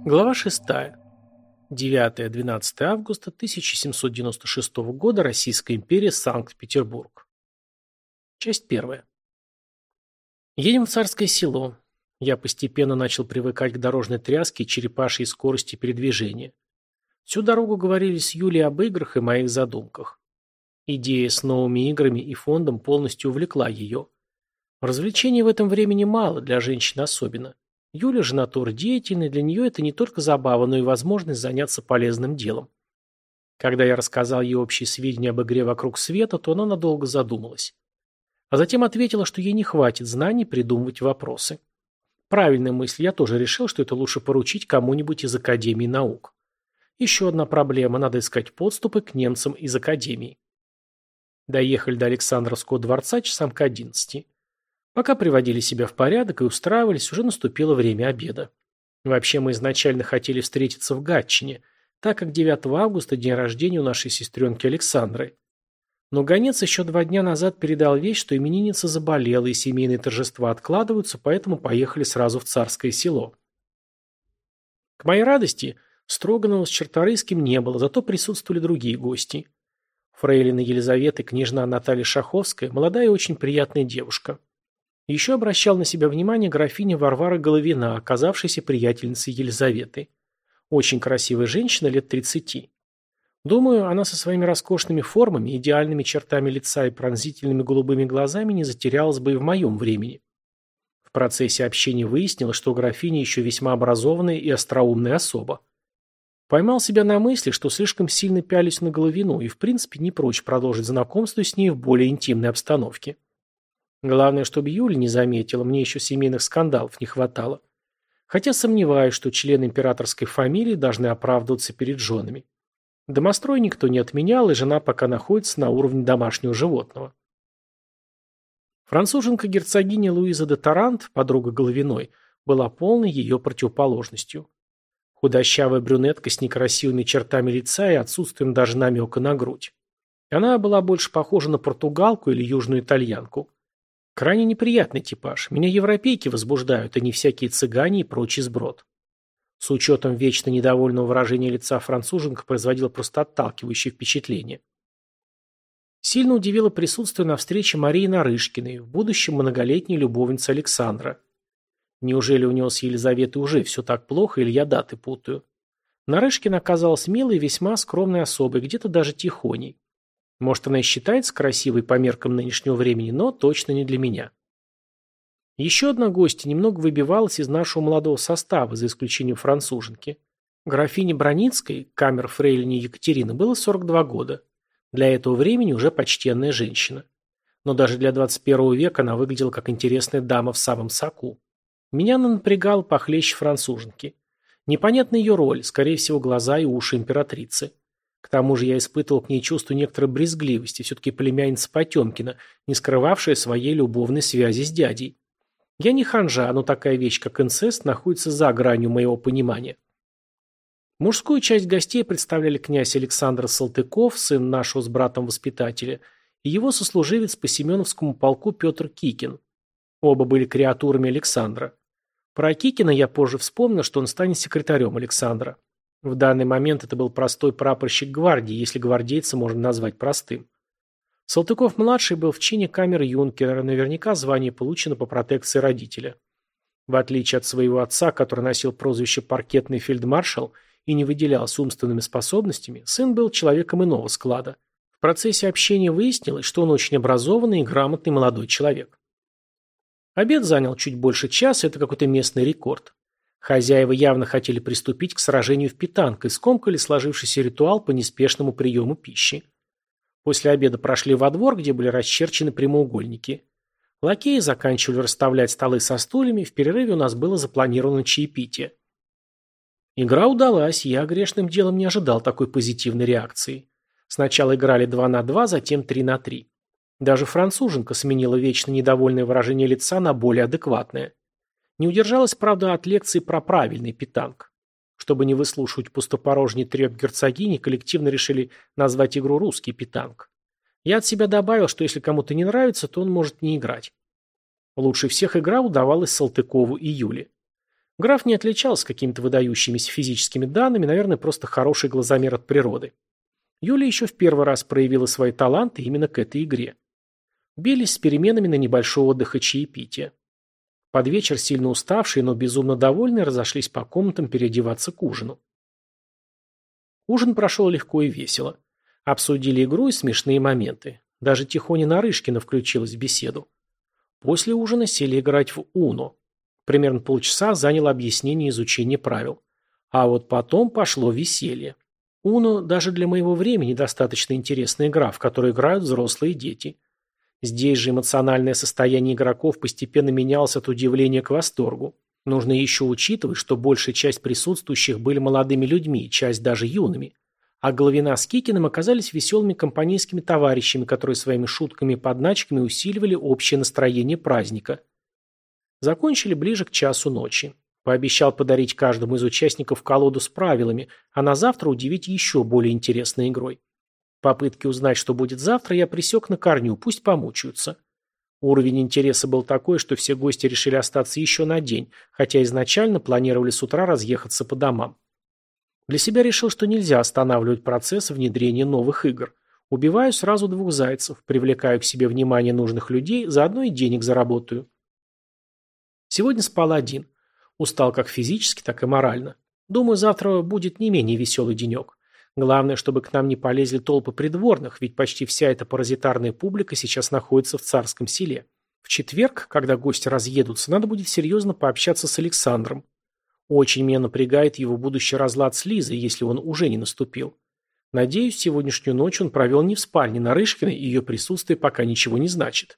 Глава 6. 9-12 августа 1796 года. Российская империя. Санкт-Петербург. Часть 1. Едем в Царское Село. Я постепенно начал привыкать к дорожной тряске и черепашьей скорости передвижения. Всю дорогу говорили с Юлей об играх и моих задумках. Идея с новыми играми и фондом полностью увлекла ее. Развлечений в этом времени мало, для женщин особенно. Юля же натура деятельная, для нее это не только забава, но и возможность заняться полезным делом. Когда я рассказал ей общие сведения об игре «Вокруг света», то она надолго задумалась. А затем ответила, что ей не хватит знаний придумывать вопросы. Правильная мысль, я тоже решил, что это лучше поручить кому-нибудь из Академии наук. Еще одна проблема, надо искать подступы к немцам из Академии. Доехали до Александровского дворца часам к 11. Пока приводили себя в порядок и устраивались, уже наступило время обеда. Вообще мы изначально хотели встретиться в Гатчине, так как 9 августа день рождения у нашей сестренки Александры. Но гонец еще 2 дня назад передал весть, что именинница заболела и семейные торжества откладываются, поэтому поехали сразу в Царское Село. К моей радости, Строганова с Черторийским не было, зато присутствовали другие гости. Фрейлина Елизавета и княжна Наталья Шаховская, молодая и очень приятная девушка. Еще обращал на себя внимание графиня Варвара Головина, оказавшаяся приятельницей Елизаветы. Очень красивая женщина лет 30. Думаю, она со своими роскошными формами, идеальными чертами лица и пронзительными голубыми глазами не затерялась бы и в моем времени. В процессе общения выяснилось, что графиня еще весьма образованная и остроумная особа. Поймал себя на мысли, что слишком сильно пялюсь на Головину и в принципе не прочь продолжить знакомство с ней в более интимной обстановке. Главное, чтобы Юля не заметила, мне еще семейных скандалов не хватало. Хотя сомневаюсь, что члены императорской фамилии должны оправдываться перед женами. Домострой никто не отменял, и жена пока находится на уровне домашнего животного. Француженка-герцогиня Луиза де Тарант, подруга Головиной, была полной ее противоположностью. Худощавая брюнетка с некрасивыми чертами лица и отсутствием даже намека на грудь. Она была больше похожа на португалку или южную итальянку. Крайне неприятный типаж. Меня европейки возбуждают, а не всякие цыгане и прочий сброд. С учетом вечно недовольного выражения лица француженка производила просто отталкивающее впечатление. Сильно удивило присутствие на встрече Марии Нарышкиной, в будущем многолетней любовницы Александра. Неужели у него с Елизаветой уже все так плохо, или я даты путаю? Нарышкина оказалась милой и весьма скромной особой, где-то даже тихоней. Может, она и считается красивой по меркам нынешнего времени, но точно не для меня. Еще одна гостья немного выбивалась из нашего молодого состава, за исключением француженки. Графине Броницкой, камер-фрейлине Екатерины, было 42 года. Для этого времени уже почтенная женщина. Но даже для 21 века она выглядела как интересная дама в самом соку. Меня она напрягала похлеще француженки. Непонятна ее роль, скорее всего, глаза и уши императрицы. К тому же я испытывал к ней чувство некоторой брезгливости, все-таки племянница Потемкина, не скрывавшая своей любовной связи с дядей. Я не ханжа, но такая вещь, как инцест, находится за гранью моего понимания. Мужскую часть гостей представляли князь Александр Салтыков, сын нашего с братом воспитателя, и его сослуживец по Семеновскому полку Петр Кикин. Оба были креатурами Александра. Про Кикина я позже вспомнил, что он станет секретарем Александра. В данный момент это был простой прапорщик гвардии, если гвардейца можно назвать простым. Салтыков-младший был в чине камер-юнкера, наверняка звание получено по протекции родителя. В отличие от своего отца, который носил прозвище «паркетный фельдмаршал» и не выделялся умственными способностями, сын был человеком иного склада. В процессе общения выяснилось, что он очень образованный и грамотный молодой человек. Обед занял чуть больше часа, это какой-то местный рекорд. Хозяева явно хотели приступить к сражению в питанг и скомкали сложившийся ритуал по неспешному приему пищи. После обеда прошли во двор, где были расчерчены прямоугольники. Лакеи заканчивали расставлять столы со стульями, в перерыве у нас было запланировано чаепитие. Игра удалась, я грешным делом не ожидал такой позитивной реакции. Сначала играли 2 на 2, затем 3 на 3. Даже француженка сменила вечно недовольное выражение лица на более адекватное. Не удержалась, правда, от лекции про правильный питанг. Чтобы не выслушивать пустопорожний треп герцогини, коллективно решили назвать игру «Русский питанг». Я от себя добавил, что если кому-то не нравится, то он может не играть. Лучше всех игра удавалась Салтыкову и Юле. Граф не отличался какими-то выдающимися физическими данными, наверное, просто хороший глазомер от природы. Юлия еще в первый раз проявила свои таланты именно к этой игре. Бились с переменами на небольшой отдых и чаепитие. Под вечер сильно уставшие, но безумно довольные, разошлись по комнатам переодеваться к ужину. Ужин прошел легко и весело. Обсудили игру и смешные моменты. Даже Тихоня Нарышкина включилась в беседу. После ужина сели играть в Уно. Примерно полчаса заняло объяснение и изучение правил. А вот потом пошло веселье. Уно даже для моего времени достаточно интересная игра, в которой играют взрослые дети. Здесь же эмоциональное состояние игроков постепенно менялось от удивления к восторгу. Нужно еще учитывать, что большая часть присутствующих были молодыми людьми, часть даже юными. А Головина с Кикиным оказались веселыми компанейскими товарищами, которые своими шутками и подначками усиливали общее настроение праздника. Закончили ближе к часу ночи. Пообещал подарить каждому из участников колоду с правилами, а на завтра удивить еще более интересной игрой. Попытки узнать, что будет завтра, я пресек на корню, пусть помучаются. Уровень интереса был такой, что все гости решили остаться еще на день, хотя изначально планировали с утра разъехаться по домам. Для себя решил, что нельзя останавливать процесс внедрения новых игр. Убиваю сразу двух зайцев, привлекаю к себе внимание нужных людей, заодно и денег заработаю. Сегодня спал один. Устал как физически, так и морально. Думаю, завтра будет не менее веселый денек. Главное, чтобы к нам не полезли толпы придворных, ведь почти вся эта паразитарная публика сейчас находится в Царском селе. В четверг, когда гости разъедутся, надо будет серьезно пообщаться с Александром. Очень меня напрягает его будущий разлад с Лизой, если он уже не наступил. Надеюсь, сегодняшнюю ночь он провел не в спальне Нарышкиной, и ее присутствие пока ничего не значит.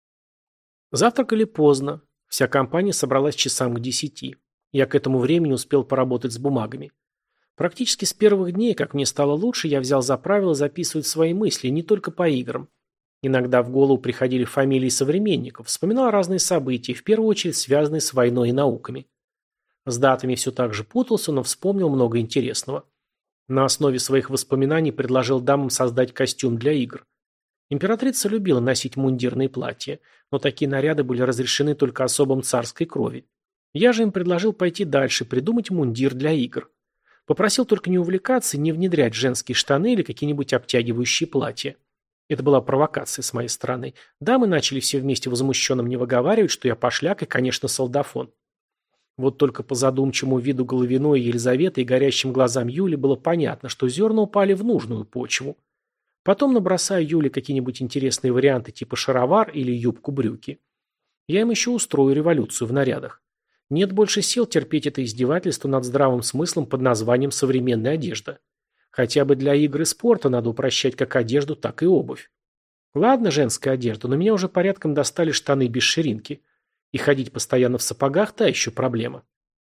Завтракали поздно. Вся компания собралась часам к 10. Я к этому времени успел поработать с бумагами. Практически с первых дней, как мне стало лучше, я взял за правило записывать свои мысли, не только по играм. Иногда в голову приходили фамилии современников, вспоминал разные события, в первую очередь связанные с войной и науками. С датами все так же путался, но вспомнил много интересного. На основе своих воспоминаний предложил дамам создать костюм для игр. Императрица любила носить мундирные платья, но такие наряды были разрешены только особам царской крови. Я же им предложил пойти дальше, придумать мундир для игр. Попросил только не увлекаться и не внедрять женские штаны или какие-нибудь обтягивающие платья. Это была провокация с моей стороны. Дамы начали все вместе возмущенно мне выговаривать, что я пошляк и, конечно, солдафон. Вот только по задумчивому виду Головиной Елизаветы и горящим глазам Юли было понятно, что зерна упали в нужную почву. Потом набросаю Юле какие-нибудь интересные варианты типа шаровар или юбку-брюки. Я им еще устрою революцию в нарядах. Нет больше сил терпеть это издевательство над здравым смыслом под названием современная одежда. Хотя бы для игр и спорта надо упрощать как одежду, так и обувь. Ладно, женская одежда, но меня уже порядком достали штаны без ширинки. И ходить постоянно в сапогах – та еще проблема.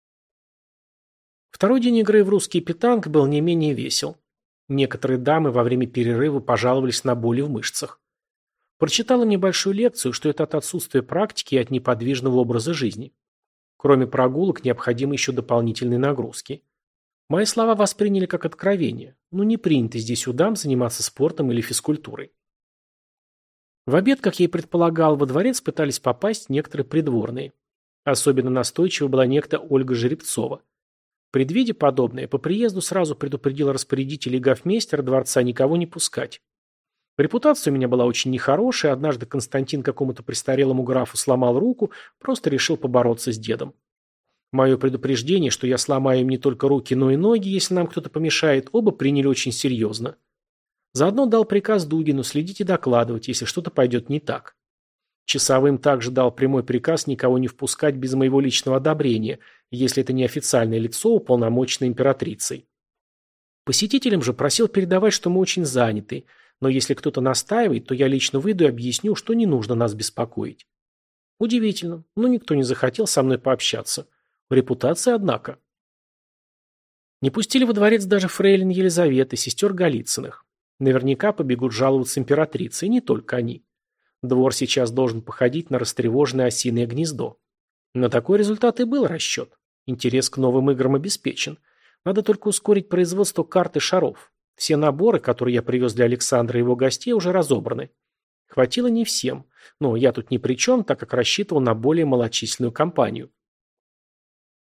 Второй день игры в русский питанг был не менее весел. Некоторые дамы во время перерыва пожаловались на боли в мышцах. Прочитала мне большую лекцию, что это от отсутствия практики и от неподвижного образа жизни. Кроме прогулок, необходимы еще дополнительные нагрузки. Мои слова восприняли как откровение. Ну, не принято здесь у дам заниматься спортом или физкультурой. В обед, как я и предполагал, во дворец пытались попасть некоторые придворные. Особенно настойчива была некто Ольга Жеребцова. Предвидя подобное, по приезду сразу предупредил распорядителей и гофмейстера дворца никого не пускать. Репутация у меня была очень нехорошая, однажды Константин какому-то престарелому графу сломал руку, просто решил побороться с дедом. Мое предупреждение, что я сломаю им не только руки, но и ноги, если нам кто-то помешает, оба приняли очень серьезно. Заодно дал приказ Дугину следить и докладывать, если что-то пойдет не так. Часовым также дал прямой приказ никого не впускать без моего личного одобрения, если это не официальное лицо, уполномоченное императрицей. Посетителям же просил передавать, что мы очень заняты, но если кто-то настаивает, то я лично выйду и объясню, что не нужно нас беспокоить. Удивительно, но никто не захотел со мной пообщаться. Репутация, однако. Не пустили во дворец даже фрейлин Елизаветы, сестер Голицыных. Наверняка побегут жаловаться императрице, и не только они. Двор сейчас должен походить на растревоженное осиное гнездо. На такой результат и был расчет. Интерес к новым играм обеспечен. Надо только ускорить производство карт и шаров. Все наборы, которые я привез для Александра и его гостей, уже разобраны. Хватило не всем, но я тут ни при чем, так как рассчитывал на более малочисленную компанию.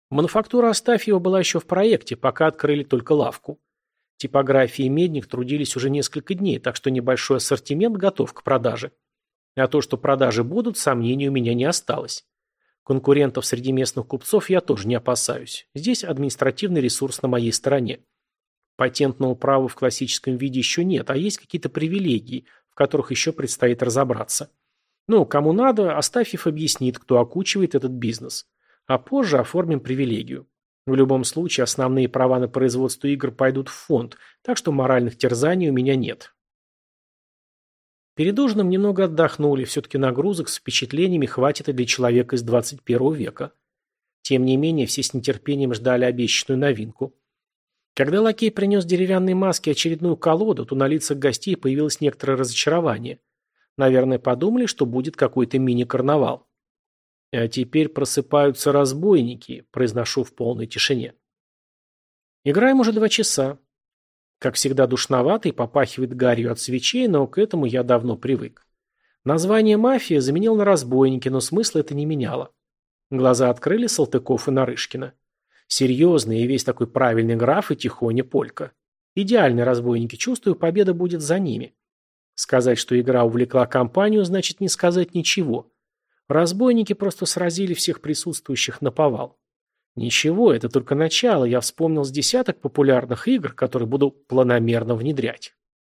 Мануфактура Астафьева была еще в проекте, пока открыли только лавку. Типография и медник трудились уже несколько дней, так что небольшой ассортимент готов к продаже. А то, что продажи будут, сомнений у меня не осталось. Конкурентов среди местных купцов я тоже не опасаюсь. Здесь административный ресурс на моей стороне. Патентного права в классическом виде еще нет, а есть какие-то привилегии, в которых еще предстоит разобраться. Ну, кому надо, Астафьев объяснит, кто окучивает этот бизнес. А позже оформим привилегию. В любом случае, основные права на производство игр пойдут в фонд, так что моральных терзаний у меня нет. Перед ужином немного отдохнули, все-таки нагрузок с впечатлениями хватит и для человека из 21 века. Тем не менее, все с нетерпением ждали обещанную новинку. Когда лакей принес деревянной маске очередную колоду, то на лицах гостей появилось некоторое разочарование. Наверное, подумали, что будет какой-то мини-карнавал. «А теперь просыпаются разбойники», – произношу в полной тишине. Играем уже 2 часа. Как всегда душновато и попахивает гарью от свечей, но к этому я давно привык. Название «Мафия» заменил на «Разбойники», но смысла это не меняло. Глаза открыли Салтыков и Нарышкина. Серьезный и весь такой правильный граф и тихоня Полька. Идеальные разбойники, чувствую, победа будет за ними. Сказать, что игра увлекла компанию, значит не сказать ничего. Разбойники просто сразили всех присутствующих наповал. Ничего, это только начало, я вспомнил с десяток популярных игр, которые буду планомерно внедрять.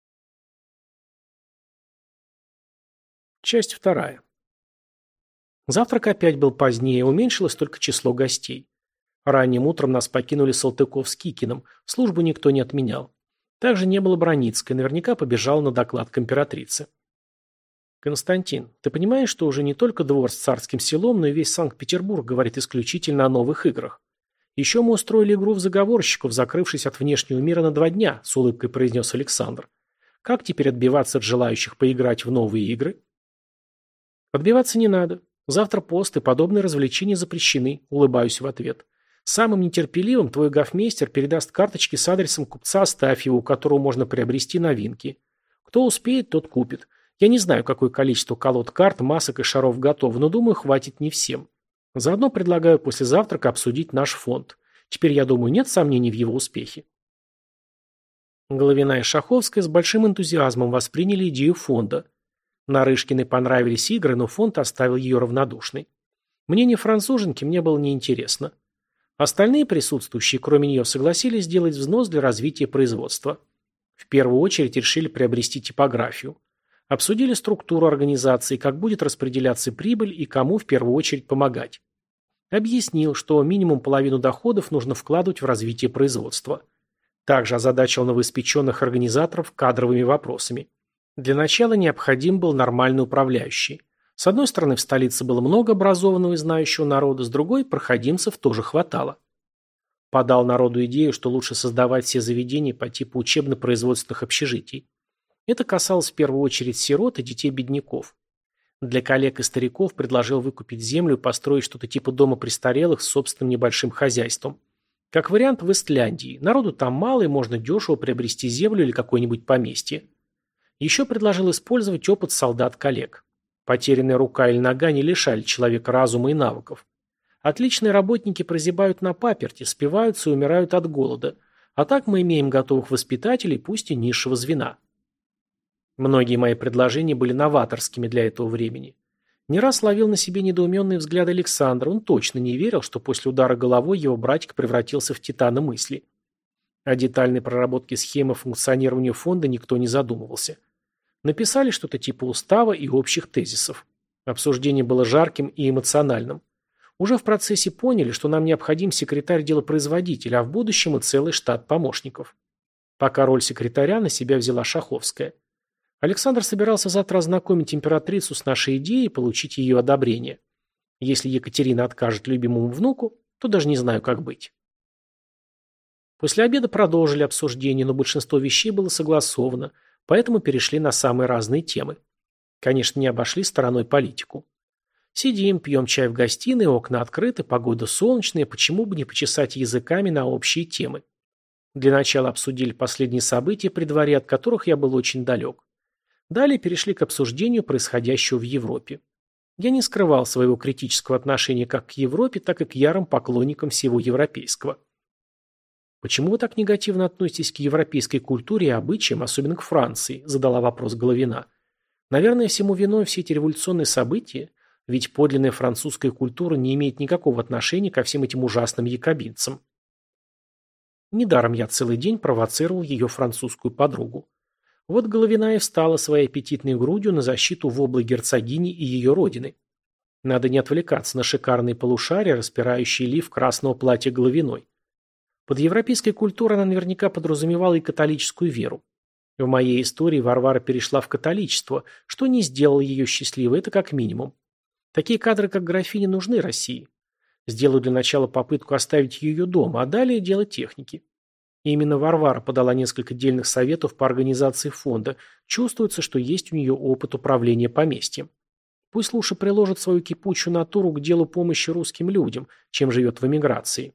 Часть 2. Завтрак опять был позднее, уменьшилось только число гостей. Ранним утром нас покинули Салтыков с Кикиным, службу никто не отменял. Также не было Броницкой, наверняка побежала на доклад к императрице. «Константин, ты понимаешь, что уже не только двор с царским селом, но и весь Санкт-Петербург говорит исключительно о новых играх? Еще мы устроили игру в заговорщиков, закрывшись от внешнего мира на 2 дня», – с улыбкой произнес Александр. «Как теперь отбиваться от желающих поиграть в новые игры?» «Отбиваться не надо. Завтра пост и подобные развлечения запрещены», – улыбаюсь в ответ. «Самым нетерпеливым твой гофмейстер передаст карточки с адресом купца Астафьева, у которого можно приобрести новинки. Кто успеет, тот купит. Я не знаю, какое количество колод карт, масок и шаров готово, но думаю, хватит не всем. Заодно предлагаю после завтрака обсудить наш фонд. Теперь, я думаю, нет сомнений в его успехе». Головина и Шаховская с большим энтузиазмом восприняли идею фонда. Нарышкиной понравились игры, но фонд оставил ее равнодушной. Мнение француженки мне было неинтересно. Остальные присутствующие, кроме нее, согласились сделать взнос для развития производства. В первую очередь решили приобрести типографию. Обсудили структуру организации, как будет распределяться прибыль и кому в первую очередь помогать. Объяснил, что минимум половину доходов нужно вкладывать в развитие производства. Также озадачил новоиспеченных организаторов кадровыми вопросами. Для начала необходим был нормальный управляющий. С одной стороны, в столице было много образованного и знающего народа, с другой, проходимцев тоже хватало. Подал народу идею, что лучше создавать все заведения по типу учебно-производственных общежитий. Это касалось в первую очередь сирот и детей бедняков. Для коллег и стариков предложил выкупить землю и построить что-то типа дома престарелых с собственным небольшим хозяйством. Как вариант в Истляндии. Народу там мало и можно дешево приобрести землю или какое-нибудь поместье. Еще предложил использовать опыт солдат-коллег. Потерянная рука или нога не лишали человека разума и навыков. Отличные работники прозябают на паперти, спиваются и умирают от голода. А так мы имеем готовых воспитателей, пусть и низшего звена. Многие мои предложения были новаторскими для этого времени. Не раз ловил на себе недоуменные взгляды Александра, он точно не верил, что после удара головой его братик превратился в титана мысли. О детальной проработке схемы функционирования фонда никто не задумывался. Написали что-то типа устава и общих тезисов. Обсуждение было жарким и эмоциональным. Уже в процессе поняли, что нам необходим секретарь-делопроизводитель, а в будущем и целый штат помощников. Пока роль секретаря на себя взяла Шаховская. Александр собирался завтра ознакомить императрицу с нашей идеей и получить ее одобрение. Если Екатерина откажет любимому внуку, то даже не знаю, как быть. После обеда продолжили обсуждение, но большинство вещей было согласовано, поэтому перешли на самые разные темы. Конечно, не обошли стороной политику. Сидим, пьем чай в гостиной, окна открыты, погода солнечная, почему бы не почесать языками на общие темы. Для начала обсудили последние события при дворе, от которых я был очень далек. Далее перешли к обсуждению происходящего в Европе. Я не скрывал своего критического отношения как к Европе, так и к ярым поклонникам всего европейского. «Почему вы так негативно относитесь к европейской культуре и обычаям, особенно к Франции?» – задала вопрос Головина. «Наверное, всему виной все эти революционные события, ведь подлинная французская культура не имеет никакого отношения ко всем этим ужасным якобинцам». Недаром я целый день провоцировал ее французскую подругу. Вот Головина и встала своей аппетитной грудью на защиту воблы герцогини и ее родины. Надо не отвлекаться на шикарные полушария, распирающие лиф красного платья Головиной. Под европейской культурой она наверняка подразумевала и католическую веру. В моей истории Варвара перешла в католичество, что не сделало ее счастливой, это как минимум. Такие кадры, как графиня, нужны России. Сделаю для начала попытку оставить ее дома, а далее дело техники. И именно Варвара подала несколько дельных советов по организации фонда. Чувствуется, что есть у нее опыт управления поместьем. Пусть лучше приложит свою кипучую натуру к делу помощи русским людям, чем живет в эмиграции.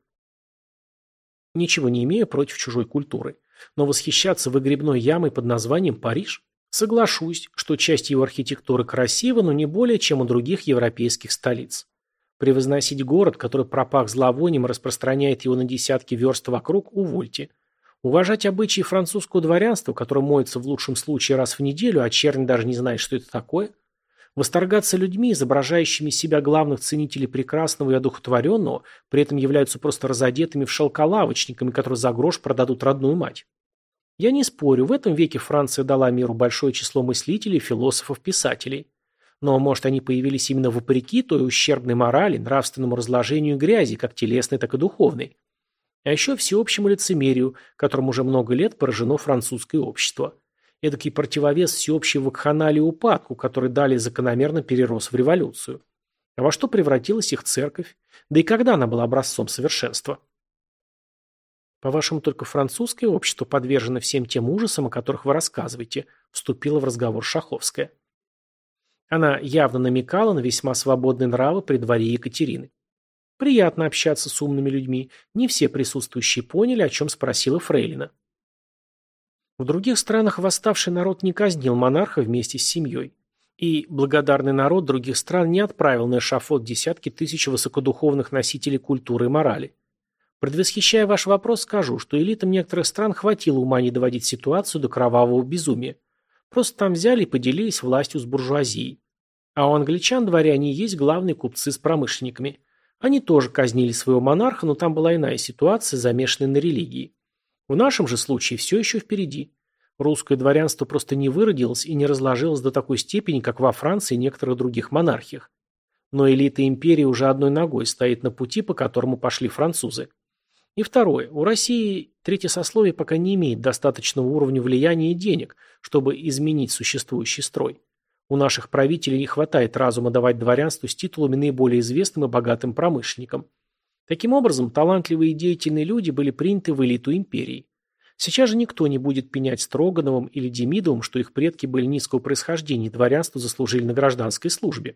Ничего не имею против чужой культуры. Но восхищаться выгребной ямой под названием Париж? Соглашусь, что часть его архитектуры красива, но не более, чем у других европейских столиц. Превозносить город, который пропах зловонием и распространяет его на десятки верст вокруг, увольте. Уважать обычаи французского дворянства, которое моется в лучшем случае раз в неделю, а чернь даже не знает, что это такое. Восторгаться людьми, изображающими себя главных ценителей прекрасного и одухотворенного, при этом являются просто разодетыми в шелколавочниками, которые за грош продадут родную мать. Я не спорю, в этом веке Франция дала миру большое число мыслителей, философов, писателей. Но, может, они появились именно вопреки той ущербной морали, нравственному разложению и грязи, как телесной, так и духовной. А еще всеобщему лицемерию, которым уже много лет поражено французское общество. Эдакий противовес всеобщей вакханалии и упадку, который далее закономерно перерос в революцию. А во что превратилась их церковь? Да и когда она была образцом совершенства? По-вашему, только французское общество подвержено всем тем ужасам, о которых вы рассказываете, вступила в разговор Шаховская. Она явно намекала на весьма свободные нравы при дворе Екатерины. Приятно общаться с умными людьми. Не все присутствующие поняли, о чем спросила фрейлина. В других странах восставший народ не казнил монарха вместе с семьей. И благодарный народ других стран не отправил на эшафот десятки тысяч высокодуховных носителей культуры и морали. Предвосхищая ваш вопрос, скажу, что элитам некоторых стран хватило ума не доводить ситуацию до кровавого безумия. Просто там взяли и поделились властью с буржуазией. А у англичан дворяне есть главные купцы с промышленниками. Они тоже казнили своего монарха, но там была иная ситуация, замешанная на религии. В нашем же случае все еще впереди. Русское дворянство просто не выродилось и не разложилось до такой степени, как во Франции и некоторых других монархиях. Но элита империи уже одной ногой стоит на пути, по которому пошли французы. И второе. У России третье сословие пока не имеет достаточного уровня влияния и денег, чтобы изменить существующий строй. У наших правителей не хватает разума давать дворянству с титулами наиболее известным и богатым промышленникам. Таким образом, талантливые и деятельные люди были приняты в элиту империи. Сейчас же никто не будет пенять Строгановым или Демидовым, что их предки были низкого происхождения и дворянство заслужили на гражданской службе.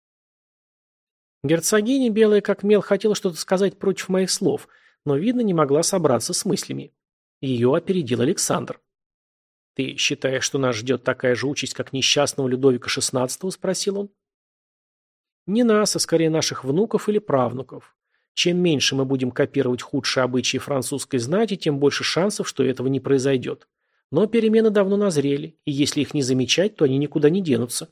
Герцогиня, белая как мел, хотела что-то сказать против моих слов, но, видно, не могла собраться с мыслями. Ее опередил Александр. «Ты считаешь, что нас ждет такая же участь, как несчастного Людовика XVI?» – спросил он. «Не нас, а скорее наших внуков или правнуков. Чем меньше мы будем копировать худшие обычаи французской знати, тем больше шансов, что этого не произойдет. Но перемены давно назрели, и если их не замечать, то они никуда не денутся».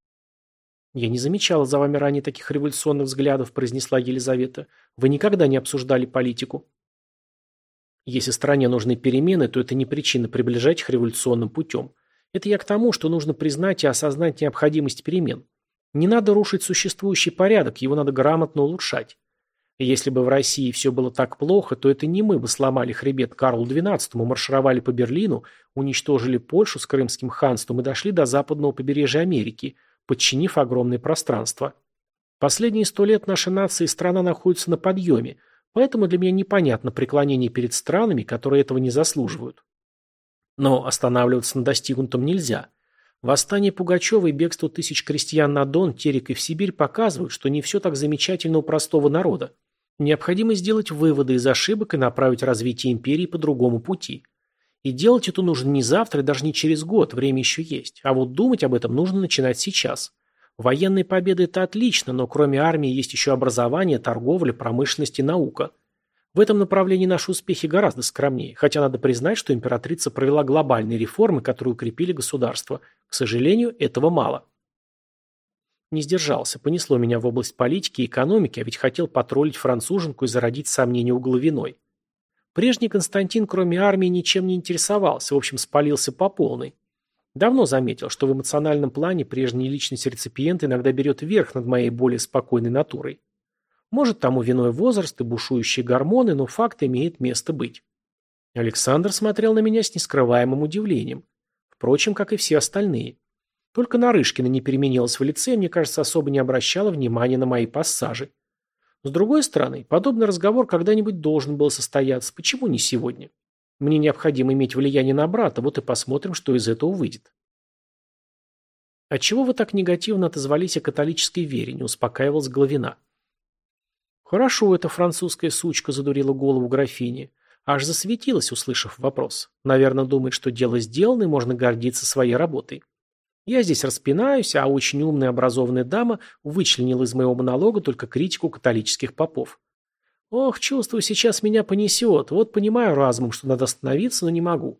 «Я не замечала за вами ранее таких революционных взглядов», – произнесла Елизавета. «Вы никогда не обсуждали политику». «Если стране нужны перемены, то это не причина приближать их революционным путем. Это я к тому, что нужно признать и осознать необходимость перемен. Не надо рушить существующий порядок, его надо грамотно улучшать. Если бы в России все было так плохо, то это не мы бы сломали хребет Карлу XII, маршировали по Берлину, уничтожили Польшу с Крымским ханством и дошли до западного побережья Америки, подчинив огромное пространство. Последние 100 лет наша нация и страна находятся на подъеме, поэтому для меня непонятно преклонение перед странами, которые этого не заслуживают. Но останавливаться на достигнутом нельзя. Восстание Пугачева и бегство тысяч крестьян на Дон, Терек и в Сибирь показывают, что не все так замечательно у простого народа. Необходимо сделать выводы из ошибок и направить развитие империи по другому пути. И делать это нужно не завтра и даже не через год, время еще есть. А вот думать об этом нужно начинать сейчас. Военные победы – это отлично, но кроме армии есть еще образование, торговля, промышленность и наука. В этом направлении наши успехи гораздо скромнее, хотя надо признать, что императрица провела глобальные реформы, которые укрепили государство. К сожалению, этого мало. Не сдержался, понесло меня в область политики и экономики, а ведь хотел потроллить француженку и зародить сомнения у Головиной. Прежний Константин, кроме армии, ничем не интересовался, в общем, спалился по полной. Давно заметил, что в эмоциональном плане прежняя личность реципиента иногда берет верх над моей более спокойной натурой. Может, тому виной возраст и бушующие гормоны, но факт имеет место быть. Александр смотрел на меня с нескрываемым удивлением. Впрочем, как и все остальные. Только Нарышкина не переменилась в лице и, мне кажется, особо не обращала внимания на мои пассажи. С другой стороны, подобный разговор когда-нибудь должен был состояться, почему не сегодня? Мне необходимо иметь влияние на брата, вот и посмотрим, что из этого выйдет. «Отчего вы так негативно отозвались о католической вере?» – не успокаивалась Головина. «Хорошо, эта французская сучка задурила голову графине. Аж засветилась, услышав вопрос. Наверное, думает, что дело сделано и можно гордиться своей работой. Я здесь распинаюсь, а очень умная образованная дама вычленила из моего монолога только критику католических попов. Ох, чувствую, сейчас меня понесет. Вот понимаю разумом, что надо остановиться, но не могу.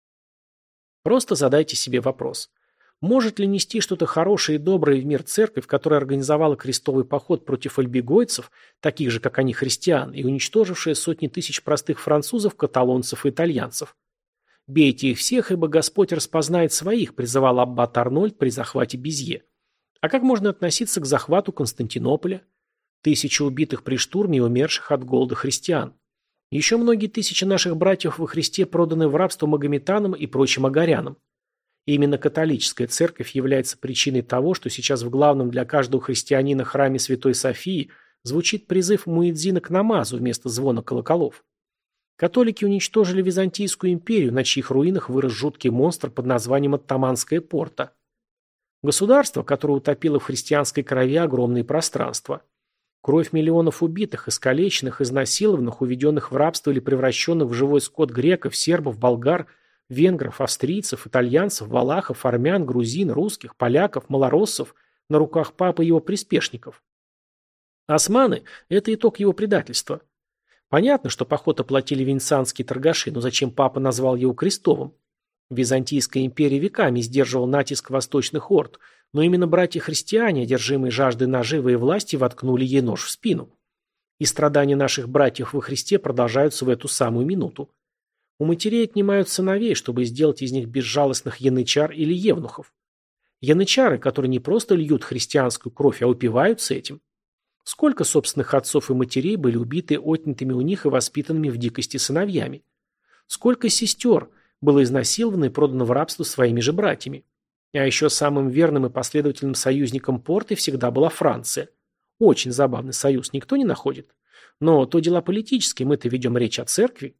Просто задайте себе вопрос. Может ли нести что-то хорошее и доброе в мир церковь, которая организовала крестовый поход против альбегойцев, таких же, как они, христиан, и уничтожившая сотни тысяч простых французов, каталонцев и итальянцев? «Бейте их всех, ибо Господь распознает своих», призывал аббат Арнольд при захвате Безье. А как можно относиться к захвату Константинополя? 1000 убитых при штурме и умерших от голода христиан. Еще многие тысячи наших братьев во Христе проданы в рабство магометанам и прочим агарянам. И именно католическая церковь является причиной того, что сейчас в главном для каждого христианина храме Святой Софии звучит призыв муэдзина к намазу вместо звона колоколов. Католики уничтожили Византийскую империю, на чьих руинах вырос жуткий монстр под названием Оттоманская порта. Государство, которое утопило в христианской крови огромные пространства. Кровь миллионов убитых, искалеченных, изнасилованных, уведенных в рабство или превращенных в живой скот греков, сербов, болгар, венгров, австрийцев, итальянцев, валахов, армян, грузин, русских, поляков, малороссов на руках папы и его приспешников. Османы – это итог его предательства. Понятно, что поход оплатили венецианские торгаши, но зачем папа назвал его крестовым? Византийская империя веками сдерживала натиск восточных орд, но именно братья-христиане, одержимые жаждой наживы и власти, воткнули ей нож в спину. И страдания наших братьев во Христе продолжаются в эту самую минуту. У матерей отнимают сыновей, чтобы сделать из них безжалостных янычар или евнухов. Янычары, которые не просто льют христианскую кровь, а упиваются этим. Сколько собственных отцов и матерей были убиты отнятыми у них и воспитанными в дикости сыновьями? Сколько сестер было изнасиловано и продано в рабство своими же братьями? А еще самым верным и последовательным союзником Порты всегда была Франция. Очень забавный союз, никто не находит. Но то дела политические, мы-то ведем речь о церкви.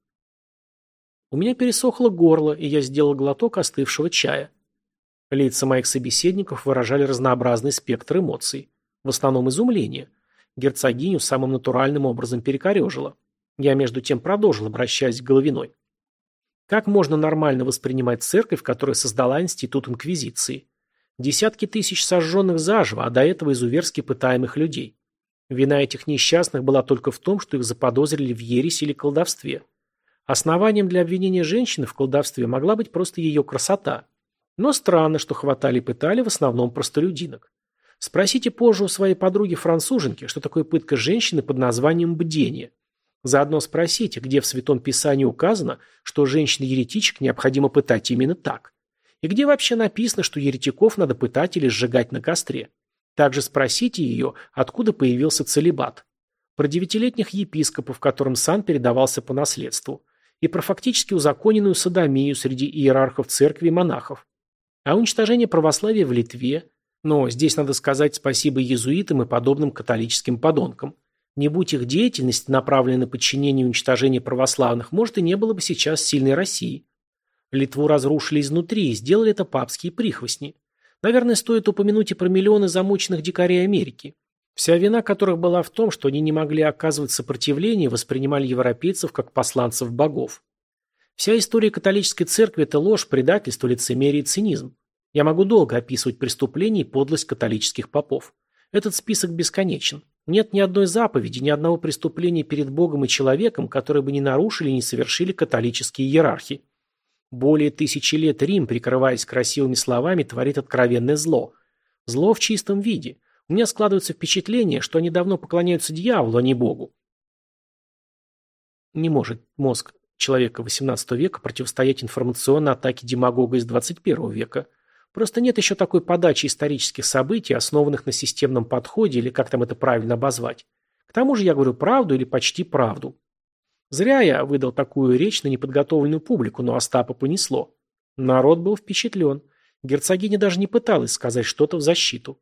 У меня пересохло горло, и я сделал глоток остывшего чая. Лица моих собеседников выражали разнообразный спектр эмоций. В основном изумление. Герцогиню самым натуральным образом перекорежило. Я между тем продолжил, обращаясь к Головиной. Как можно нормально воспринимать церковь, которая создала институт инквизиции? Десятки тысяч сожженных заживо, а до этого изуверски пытаемых людей. Вина этих несчастных была только в том, что их заподозрили в ереси или колдовстве. Основанием для обвинения женщины в колдовстве могла быть просто ее красота. Но странно, что хватали и пытали в основном простолюдинок. Спросите позже у своей подруги-француженки, что такое пытка женщины под названием бдение. Заодно спросите, где в Святом Писании указано, что женщин-еретичек необходимо пытать именно так. И где вообще написано, что еретиков надо пытать или сжигать на костре. Также спросите ее, откуда появился целибат. Про 9-летних епископов, которым сан передавался по наследству. И про фактически узаконенную содомию среди иерархов церкви и монахов. А уничтожение православия в Литве. Но здесь надо сказать спасибо иезуитам и подобным католическим подонкам. Не будь их деятельность направлена на подчинение и уничтожение православных, может и не было бы сейчас сильной России. Литву разрушили изнутри и сделали это папские прихвостни. Наверное, стоит упомянуть и про миллионы замученных дикарей Америки. Вся вина которых была в том, что они не могли оказывать сопротивление и воспринимали европейцев как посланцев богов. Вся история католической церкви – это ложь, предательство, лицемерие и цинизм. Я могу долго описывать преступления и подлость католических попов. Этот список бесконечен. Нет ни одной заповеди, ни одного преступления перед Богом и человеком, которые бы не нарушили и не совершили католические иерархи. Более 1000 лет Рим, прикрываясь красивыми словами, творит откровенное зло. Зло в чистом виде. У меня складывается впечатление, что они давно поклоняются дьяволу, а не Богу. Не может мозг человека XVIII века противостоять информационной атаке демагога из XXI века. Просто нет еще такой подачи исторических событий, основанных на системном подходе, или как там это правильно обозвать. К тому же я говорю правду или почти правду. Зря я выдал такую речь на неподготовленную публику, но Остапа понесло. Народ был впечатлен. Герцогиня даже не пыталась сказать что-то в защиту.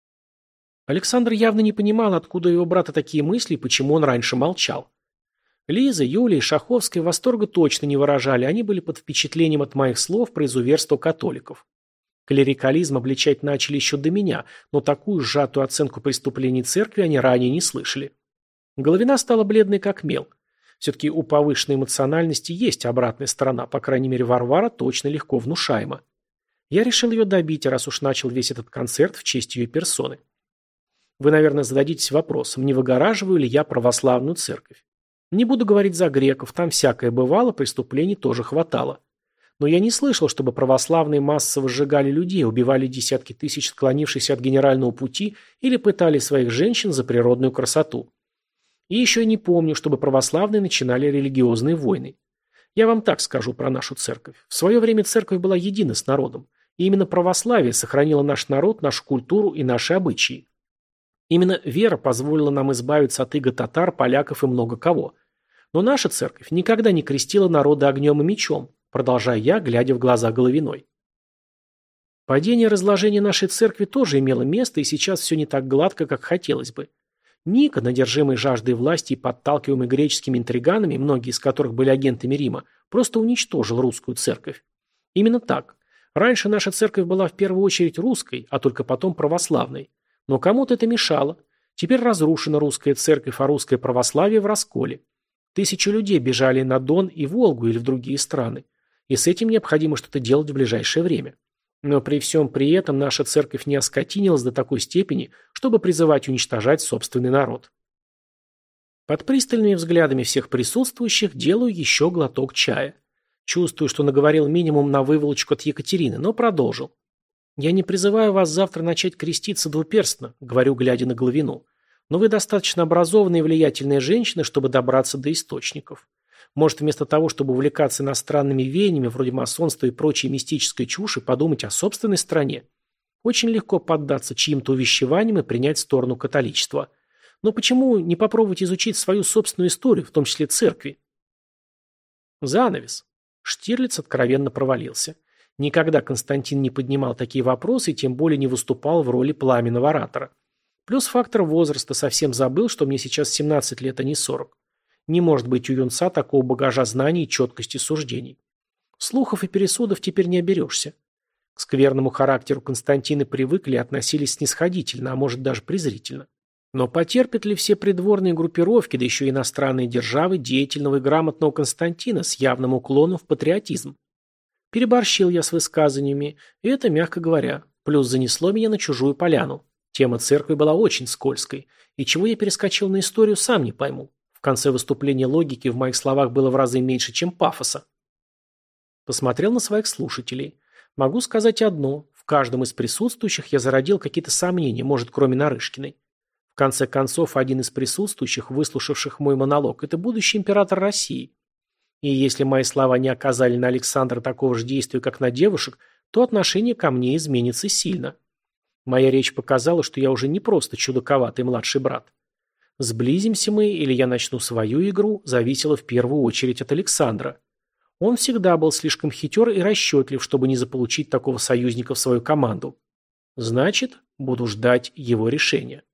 Александр явно не понимал, откуда у его брата такие мысли и почему он раньше молчал. Лиза, Юлия и Шаховская восторга точно не выражали, они были под впечатлением от моих слов про изуверство католиков. Клерикализм обличать начали еще до меня, но такую сжатую оценку преступлений церкви они ранее не слышали. Головина стала бледной как мел. Все-таки у повышенной эмоциональности есть обратная сторона, по крайней мере Варвара точно легко внушаема. Я решил ее добить, раз уж начал весь этот концерт в честь ее персоны. Вы, наверное, зададитесь вопросом, не выгораживаю ли я православную церковь. Не буду говорить за греков, там всякое бывало, преступлений тоже хватало. Но я не слышал, чтобы православные массово сжигали людей, убивали десятки тысяч склонившихся от генерального пути или пытали своих женщин за природную красоту. И еще я не помню, чтобы православные начинали религиозные войны. Я вам так скажу про нашу церковь. В свое время церковь была едина с народом. И именно православие сохранило наш народ, нашу культуру и наши обычаи. Именно вера позволила нам избавиться от иго татар, поляков и много кого. Но наша церковь никогда не крестила народа огнем и мечом, продолжая я, глядя в глаза Головиной. Падение и разложение нашей церкви тоже имело место, и сейчас все не так гладко, как хотелось бы. Никон, одержимый жаждой власти и подталкиваемый греческими интриганами, многие из которых были агентами Рима, просто уничтожил русскую церковь. Именно так. Раньше наша церковь была в первую очередь русской, а только потом православной. Но кому-то это мешало. Теперь разрушена русская церковь, а русское православие в расколе. Тысячи людей бежали на Дон и Волгу или в другие страны. И с этим необходимо что-то делать в ближайшее время. Но при всем при этом наша церковь не оскотинилась до такой степени, чтобы призывать уничтожать собственный народ. Под пристальными взглядами всех присутствующих делаю еще глоток чая. Чувствую, что наговорил минимум на выволочку от Екатерины, но продолжил. «Я не призываю вас завтра начать креститься двуперстно», — говорю, глядя на Головину. «Но вы достаточно образованная и влиятельная женщина, чтобы добраться до источников. Может, вместо того, чтобы увлекаться иностранными веяниями, вроде масонства и прочей мистической чуши, подумать о собственной стране? Очень легко поддаться чьим-то увещеваниям и принять сторону католичества. Но почему не попробовать изучить свою собственную историю, в том числе церкви?» Занавес. Штирлиц откровенно провалился. Никогда Константин не поднимал такие вопросы и тем более не выступал в роли пламенного оратора. Плюс фактор возраста, совсем забыл, что мне сейчас 17 лет, а не 40. Не может быть у юнца такого багажа знаний и четкости суждений. Слухов и пересудов теперь не оберешься. К скверному характеру Константина привыкли и относились снисходительно, а может даже презрительно. Но потерпят ли все придворные группировки, да еще и иностранные державы, деятельного и грамотного Константина с явным уклоном в патриотизм? Переборщил я с высказываниями, и это, мягко говоря, плюс занесло меня на чужую поляну. Тема церкви была очень скользкой, и чего я перескочил на историю, сам не пойму. В конце выступления логики в моих словах было в разы меньше, чем пафоса. Посмотрел на своих слушателей. Могу сказать одно. В каждом из присутствующих я зародил какие-то сомнения, может, кроме Нарышкиной. В конце концов, один из присутствующих, выслушавших мой монолог, это будущий император России. И если мои слова не оказали на Александра такого же действия, как на девушек, то отношение ко мне изменится сильно. Моя речь показала, что я уже не просто чудаковатый младший брат. Сблизимся мы, или я начну свою игру, зависело в первую очередь от Александра. Он всегда был слишком хитер и расчетлив, чтобы не заполучить такого союзника в свою команду. Значит, буду ждать его решения.